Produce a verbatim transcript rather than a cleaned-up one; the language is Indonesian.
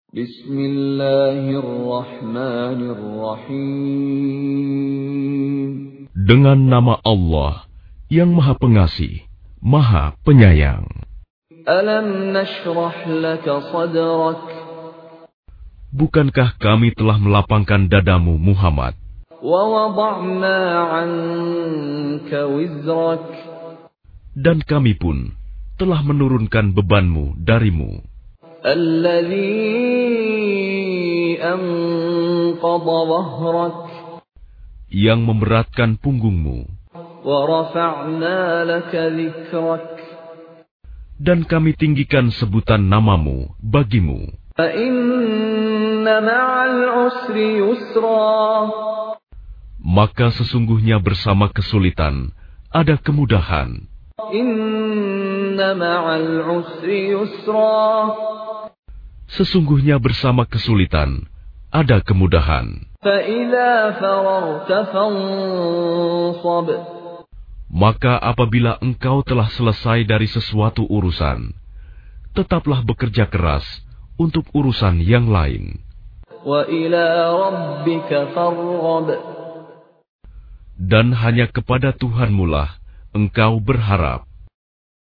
Bismillahirrahmanirrahim. Dengan nama Allah yang Maha Pengasih, Maha Penyayang. Alam nashrah laka sadrak. Bukankah kami telah melapangkan dadamu, Muhammad? Wa wada'na 'anka wizrak. Dan kami pun telah menurunkan bebanmu darimu. Alladzi anqadha dhahrak. Yang memberatkan punggungmu. Wa rafa'na laka dhikrak. Dan kami tinggikan sebutan namamu bagimu. Fa inna ma'al usri yusra. Maka sesungguhnya bersama kesulitan ada kemudahan. Inna ma'al usri yusra. Sesungguhnya bersama kesulitan ada kemudahan. Fa idza faragta fansab. Maka apabila engkau telah selesai dari sesuatu urusan, tetaplah bekerja keras untuk urusan yang lain. Wa ila rabbika farghab. Dan hanya kepada Tuhanmu lah engkau berharap.